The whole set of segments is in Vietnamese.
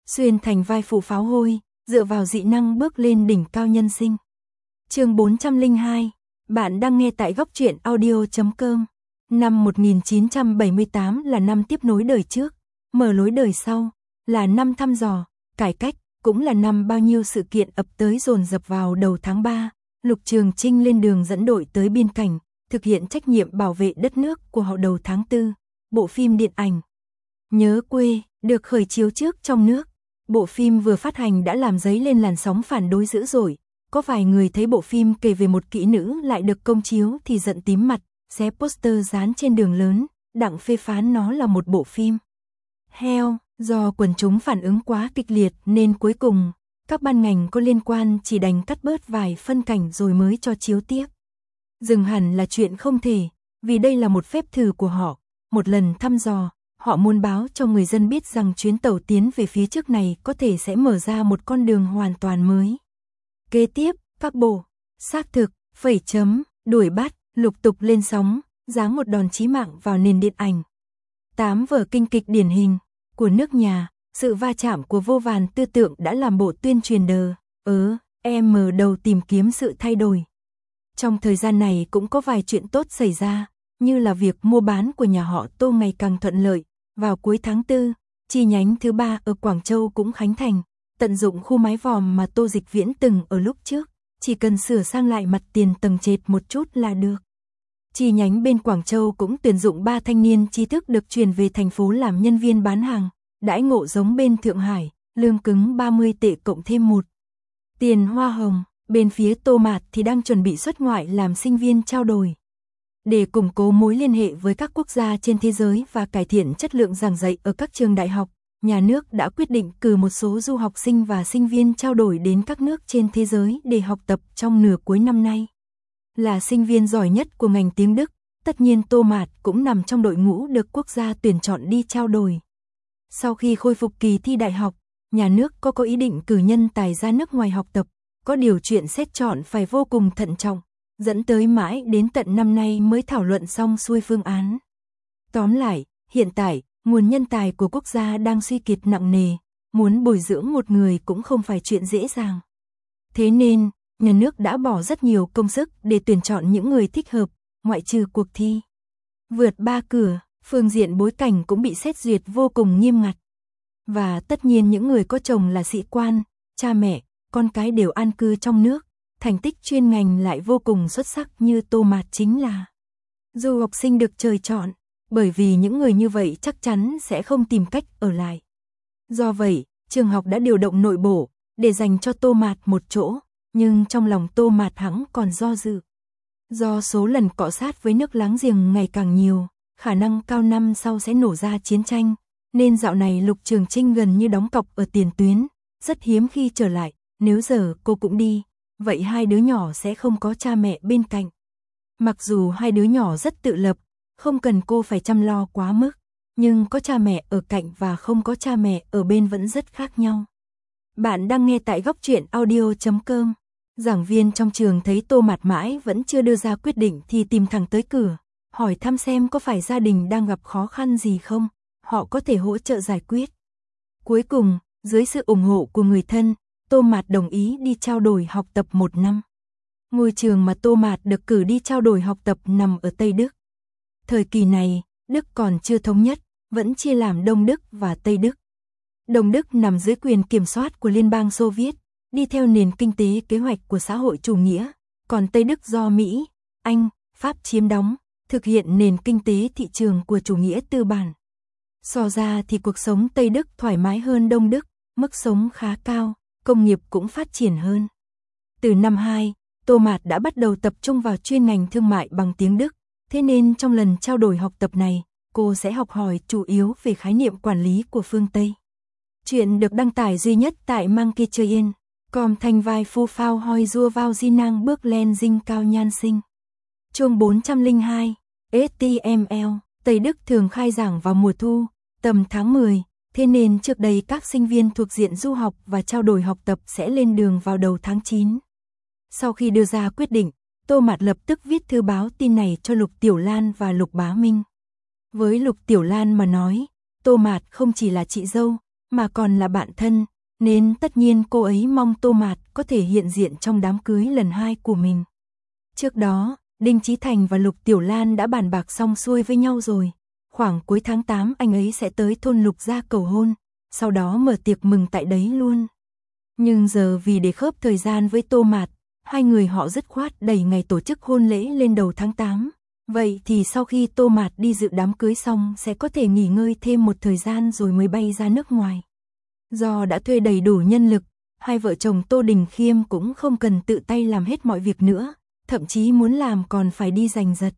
xuyên thành vai phụ pháo hôi, dựa vào dị năng bước lên đỉnh cao nhân sinh. Chương 402, bạn đang nghe tại góc truyện audio.com. Năm 1978 là năm tiếp nối đời trước, mở lối đời sau, là năm thăm dò, cải cách, cũng là năm bao nhiêu sự kiện ập tới dồn dập vào đầu tháng 3, Lục Trường Chinh lên đường dẫn đội tới biên cảnh, thực hiện trách nhiệm bảo vệ đất nước của họ đầu tháng 4, bộ phim điện ảnh Nhớ quê, được khởi chiếu trước trong nước. Bộ phim vừa phát hành đã làm dấy lên làn sóng phản đối dữ dội, có vài người thấy bộ phim kể về một kỹ nữ lại được công chiếu thì giận tím mặt, xé poster dán trên đường lớn, đặng phê phán nó là một bộ phim heo. Do quần chúng phản ứng quá kịch liệt nên cuối cùng, các ban ngành có liên quan chỉ đành cắt bớt vài phân cảnh rồi mới cho chiếu tiếp. Dừng hẳn là chuyện không thể, vì đây là một phép thử của họ, một lần thăm dò, họ muốn báo cho người dân biết rằng chuyến tàu tiến về phía trước này có thể sẽ mở ra một con đường hoàn toàn mới. Kế tiếp, các bộ, xác thực, phẩy chấm, đuổi bắt, lục tục lên sóng, giáng một đòn chí mạng vào nền điện ảnh. 8 vở kinh kịch điển hình của nước nhà, sự va chạm của vô vàn tư tưởng đã làm bộ tuyên truyền mở đầu tìm kiếm sự thay đổi. Trong thời gian này cũng có vài chuyện tốt xảy ra, như là việc mua bán của nhà họ Tô ngày càng thuận lợi. Vào cuối tháng 4, chi nhánh thứ 3 ở Quảng Châu cũng khánh thành, tận dụng khu mái vòm mà Tô Dịch Viễn từng ở lúc trước, chỉ cần sửa sang lại mặt tiền tầng trệt một chút là được. Chi nhánh bên Quảng Châu cũng tuyển dụng 3 thanh niên trí thức được chuyển về thành phố làm nhân viên bán hàng, đãi ngộ giống bên Thượng Hải, lương cứng 30 tệ cộng thêm 1 tiền hoa hồng. Bên phía Tô Mạt thì đang chuẩn bị xuất ngoại làm sinh viên trao đổi. Để củng cố mối liên hệ với các quốc gia trên thế giới và cải thiện chất lượng giảng dạy ở các trường đại học, nhà nước đã quyết định cử một số du học sinh và sinh viên trao đổi đến các nước trên thế giới để học tập trong nửa cuối năm nay. Là sinh viên giỏi nhất của ngành tiếng Đức, tất nhiên Tô Mạt cũng nằm trong đội ngũ được quốc gia tuyển chọn đi trao đổi. Sau khi khôi phục kỳ thi đại học, nhà nước có ý định cử nhân tài ra nước ngoài học tập, có điều chuyện xét chọn phải vô cùng thận trọng, dẫn tới mãi đến tận năm nay mới thảo luận xong xuôi phương án. Tóm lại, hiện tại, nguồn nhân tài của quốc gia đang suy kiệt nặng nề, muốn bồi dưỡng một người cũng không phải chuyện dễ dàng. Thế nên, nhà nước đã bỏ rất nhiều công sức để tuyển chọn những người thích hợp, ngoại trừ cuộc thi vượt 3 cửa, phương diện bối cảnh cũng bị xét duyệt vô cùng nghiêm ngặt. Và tất nhiên những người có chồng là sĩ quan, cha mẹ, con cái đều an cư trong nước, thành tích chuyên ngành lại vô cùng xuất sắc như Tô Mạt chính là du học sinh được trời chọn, bởi vì những người như vậy chắc chắn sẽ không tìm cách ở lại. Do vậy, trường học đã điều động nội bộ để dành cho Tô Mạt một chỗ, nhưng trong lòng Tô Mạt hẵng còn do dự. Do số lần cọ sát với nước láng giềng ngày càng nhiều, khả năng cao năm sau sẽ nổ ra chiến tranh, nên dạo này Lục Trường Chinh gần như đóng cọc ở tiền tuyến, rất hiếm khi trở lại. Nếu giờ cô cũng đi, vậy hai đứa nhỏ sẽ không có cha mẹ bên cạnh. Mặc dù hai đứa nhỏ rất tự lập, không cần cô phải chăm lo quá mức, nhưng có cha mẹ ở cạnh và không có cha mẹ ở bên vẫn rất khác nhau. Bạn đang nghe tại góc truyện audio.com. Giảng viên trong trường thấy Tô Mạt mãi vẫn chưa đưa ra quyết định thì tìm thẳng tới cửa, hỏi thăm xem có phải gia đình đang gặp khó khăn gì không, họ có thể hỗ trợ giải quyết. Cuối cùng, dưới sự ủng hộ của người thân, Tô Mạt đồng ý đi trao đổi học tập 1 năm. Ngôi trường mà Tô Mạt được cử đi trao đổi học tập nằm ở Tây Đức. Thời kỳ này, Đức còn chưa thống nhất, vẫn chia làm Đông Đức và Tây Đức. Đông Đức nằm dưới quyền kiểm soát của Liên bang Xô Viết, đi theo nền kinh tế kế hoạch của xã hội chủ nghĩa, còn Tây Đức do Mỹ, Anh, Pháp chiếm đóng, thực hiện nền kinh tế thị trường của chủ nghĩa tư bản. So ra thì cuộc sống Tây Đức thoải mái hơn Đông Đức, mức sống khá cao, công nghiệp cũng phát triển hơn. Từ năm 2, Tô Mạt đã bắt đầu tập trung vào chuyên ngành thương mại bằng tiếng Đức, thế nên trong lần trao đổi học tập này, cô sẽ học hỏi chủ yếu về khái niệm quản lý của phương Tây. Chuyện được đăng tải duy nhất tại Mankicheien.com thành vai phu phao hoi rua vào di năng bước lên dinh cao nhan sinh. Chương 402, HTML, Tây Đức thường khai giảng vào mùa thu, tầm tháng 10, thế nên trước đây các sinh viên thuộc diện du học và trao đổi học tập sẽ lên đường vào đầu tháng 9. Sau khi đưa ra quyết định, Tô Mạt lập tức viết thư báo tin này cho Lục Tiểu Lan và Lục Bá Minh. Với Lục Tiểu Lan mà nói, Tô Mạt không chỉ là chị dâu, mà còn là bạn thân, nên tất nhiên cô ấy mong Tô Mạt có thể hiện diện trong đám cưới lần 2 của mình. Trước đó, Đinh Chí Thành và Lục Tiểu Lan đã bàn bạc xong xuôi với nhau rồi. Khoảng cuối tháng 8 anh ấy sẽ tới thôn Lục gia cầu hôn, sau đó mở tiệc mừng tại đấy luôn. Nhưng giờ vì để khớp thời gian với Tô Mạt, hai người họ dứt khoát đẩy ngày tổ chức hôn lễ lên đầu tháng 8. Vậy thì sau khi Tô Mạt đi dự đám cưới xong sẽ có thể nghỉ ngơi thêm một thời gian rồi mới bay ra nước ngoài. Do đã thuê đầy đủ nhân lực, hai vợ chồng Tô Đình Khiêm cũng không cần tự tay làm hết mọi việc nữa, thậm chí muốn làm còn phải đi giành giật.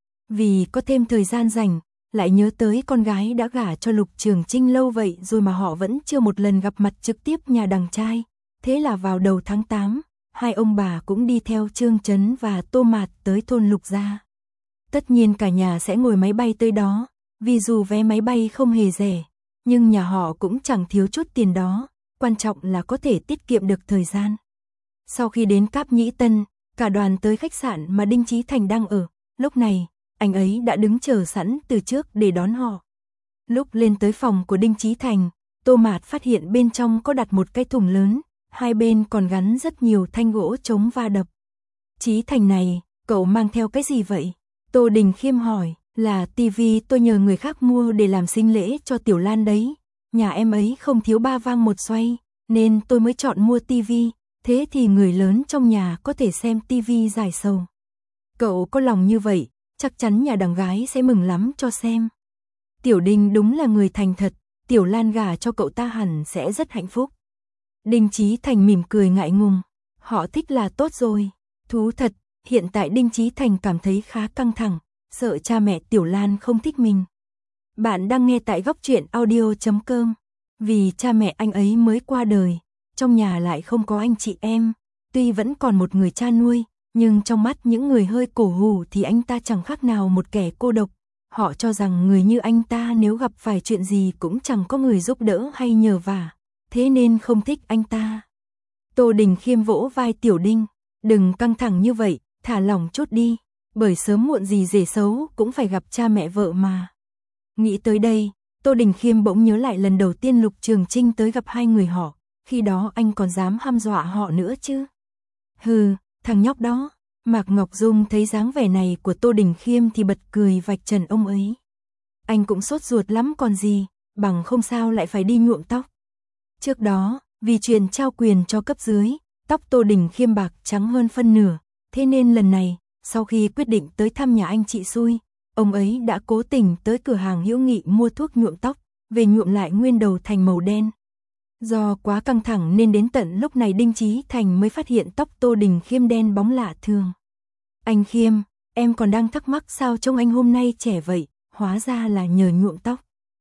Vì có thêm thời gian rảnh, lại nhớ tới con gái đã gả cho Lục Trường Trinh lâu vậy rồi mà họ vẫn chưa một lần gặp mặt trực tiếp nhà đằng trai. Thế là vào đầu tháng 8, hai ông bà cũng đi theo Trương Chấn và Tô Mạt tới thôn Lục gia. Tất nhiên cả nhà sẽ ngồi máy bay tới đó, vì dù vé máy bay không hề rẻ, nhưng nhà họ cũng chẳng thiếu chút tiền đó, quan trọng là có thể tiết kiệm được thời gian. Sau khi đến Cáp Nhĩ Tân, cả đoàn tới khách sạn mà Đinh Chí Thành đang ở, lúc này, anh ấy đã đứng chờ sẵn từ trước để đón họ. Lúc lên tới phòng của Đinh Chí Thành, Tô Mạt phát hiện bên trong có đặt một cái thùng lớn, hai bên còn gắn rất nhiều thanh gỗ chống va đập. Chí Thành này, cậu mang theo cái gì vậy? Tô Đình Khiêm hỏi, là tivi tôi nhờ người khác mua để làm sinh lễ cho Tiểu Lan đấy. Nhà em ấy không thiếu 3 vang một xoay, nên tôi mới chọn mua tivi, thế thì người lớn trong nhà có thể xem tivi giải sầu. Cậu có lòng như vậy, chắc chắn nhà đằng gái sẽ mừng lắm cho xem. Tiểu Đinh đúng là người thành thật, Tiểu Lan gả cho cậu ta hẳn sẽ rất hạnh phúc. Đinh Chí Thành mỉm cười ngại ngùng, họ thích là tốt rồi. Thú thật, hiện tại Đinh Chí Thành cảm thấy khá căng thẳng, sợ cha mẹ Tiểu Lan không thích mình. Bạn đang nghe tại góc truyện audio.com. Vì cha mẹ anh ấy mới qua đời, trong nhà lại không có anh chị em, tuy vẫn còn một người cha nuôi, nhưng trong mắt những người hơi cổ hủ thì anh ta chẳng khác nào một kẻ cô độc. Họ cho rằng người như anh ta nếu gặp phải chuyện gì cũng chẳng có người giúp đỡ hay nhờ vả, thế nên không thích anh ta. Tô Đình Khiêm vỗ vai Tiểu Đinh, đừng căng thẳng như vậy, thả lỏng chút đi, bởi sớm muộn gì rể xấu cũng phải gặp cha mẹ vợ mà. Nghĩ tới đây, Tô Đình Khiêm bỗng nhớ lại lần đầu tiên Lục Trường Trinh tới gặp hai người họ, khi đó anh còn dám hăm dọa họ nữa chứ. Hừ, thằng nhóc đó. Mạc Ngọc Dung thấy dáng vẻ này của Tô Đình Khiêm thì bật cười vạch trần ông ấy. Anh cũng sốt ruột lắm còn gì, bằng không sao lại phải đi nhuộm tóc. Trước đó, vì chuyện trao quyền cho cấp dưới, tóc Tô Đình Khiêm bạc trắng hơn phân nửa, thế nên lần này, sau khi quyết định tới thăm nhà anh chị xui, ông ấy đã cố tình tới cửa hàng Hữu Nghị mua thuốc nhuộm tóc, về nhuộm lại nguyên đầu thành màu đen. Do quá căng thẳng nên đến tận lúc này Đinh Chí Thành mới phát hiện tóc Tô Đình Khiêm đen bóng lạ thường. Anh Khiêm, em còn đang thắc mắc sao trông anh hôm nay trẻ vậy, hóa ra là nhờ nhuộm tóc.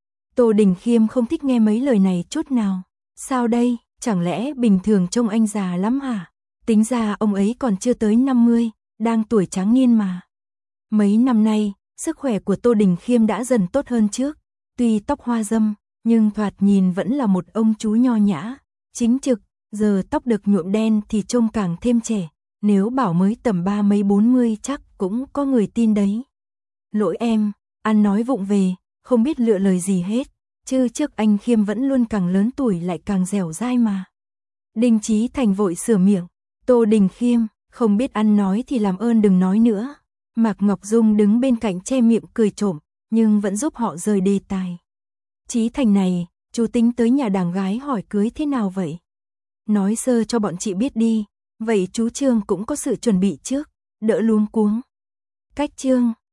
Tô Đình Khiêm không thích nghe mấy lời này chút nào. Sao đây, chẳng lẽ bình thường trông anh già lắm hả? Tính ra ông ấy còn chưa tới 50, đang tuổi tráng niên mà. Mấy năm nay, sức khỏe của Tô Đình Khiêm đã dần tốt hơn trước, tuy tóc hoa râm, nhưng thoạt nhìn vẫn là một ông chú nho nhã, chính trực, giờ tóc được nhuộm đen thì trông càng thêm trẻ, nếu bảo mới tầm 30 40 chắc cũng có người tin đấy. Lỗi em, ăn nói vụng về, không biết lựa lời gì hết, chứ trước anh Khiêm vẫn luôn càng lớn tuổi lại càng dẻo dai mà. Đinh Chí Thành vội sửa miệng, Tô Đình Khiêm, không biết ăn nói thì làm ơn đừng nói nữa. Mạc Ngọc Dung đứng bên cạnh che miệng cười trộm, nhưng vẫn giúp họ rời đề tài. Chí Thành này, chú tính tới nhà đàng gái hỏi cưới thế nào vậy? Nói sơ cho bọn chị biết đi, vậy chú Trương cũng có sự chuẩn bị trước, đỡ luống cuống. Cách Trương,